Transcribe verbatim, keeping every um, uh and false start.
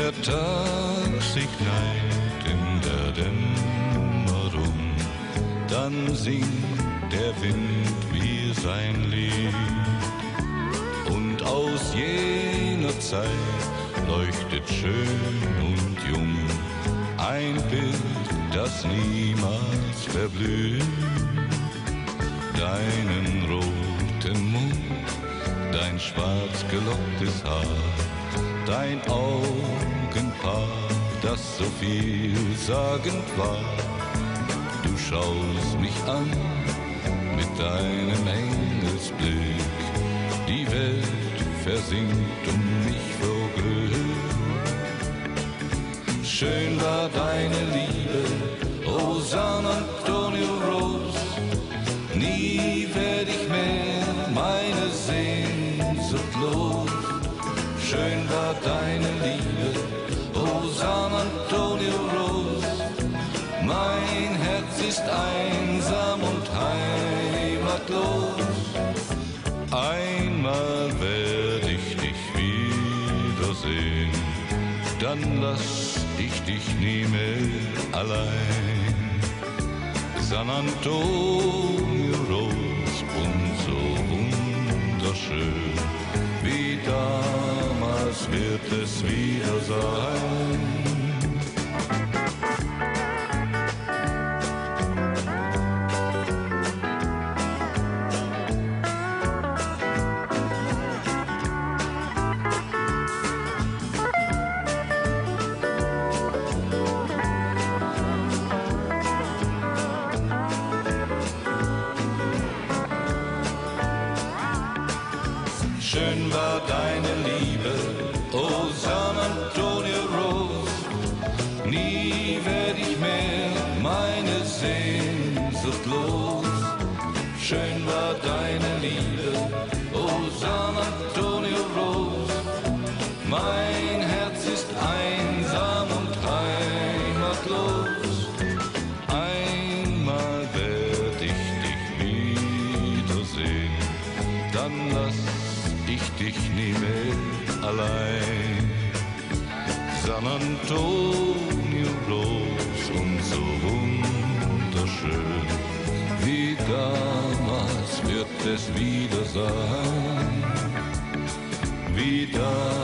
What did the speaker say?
der Tag sich neigt in der Dämmerung, dann singt der Wind wie sein Lied. Und aus jener Zeit leuchtet schön und jung ein Bild, das niemals verblüht. Deinen roten Mund, dein schwarz gelocktes Haar, dein Augenpaar, das so vielsagend war. Du schaust mich an mit deinem Engelsblick, die Welt versinkt um mich vor Glück. Schön war deine Liebe, oh San Antonio Rose, nie werd ich mehr meine Sehnsucht los. Schön war deine Liebe, oh San Antonio Rose, mein Herz ist einsam und heimatlos. Einmal werd ich dich wiedersehen, dann lass ich dich nie mehr allein. San Antonio Rose, und so wunderschön wie damals wird es wieder sein. Schön war deine Liebe, oh San Antonio Rose, nie werd ich mehr meine Sehnsucht los. Schön war deine Liebe, oh San Antonio Rose, mein Herz ist einsam und heimatlos. Einmal werd ich dich wiedersehen, dann lass ich dich nie mehr allein. San Antonio Rose, und so wunderschön wie damals wird es wieder sein, wie damals.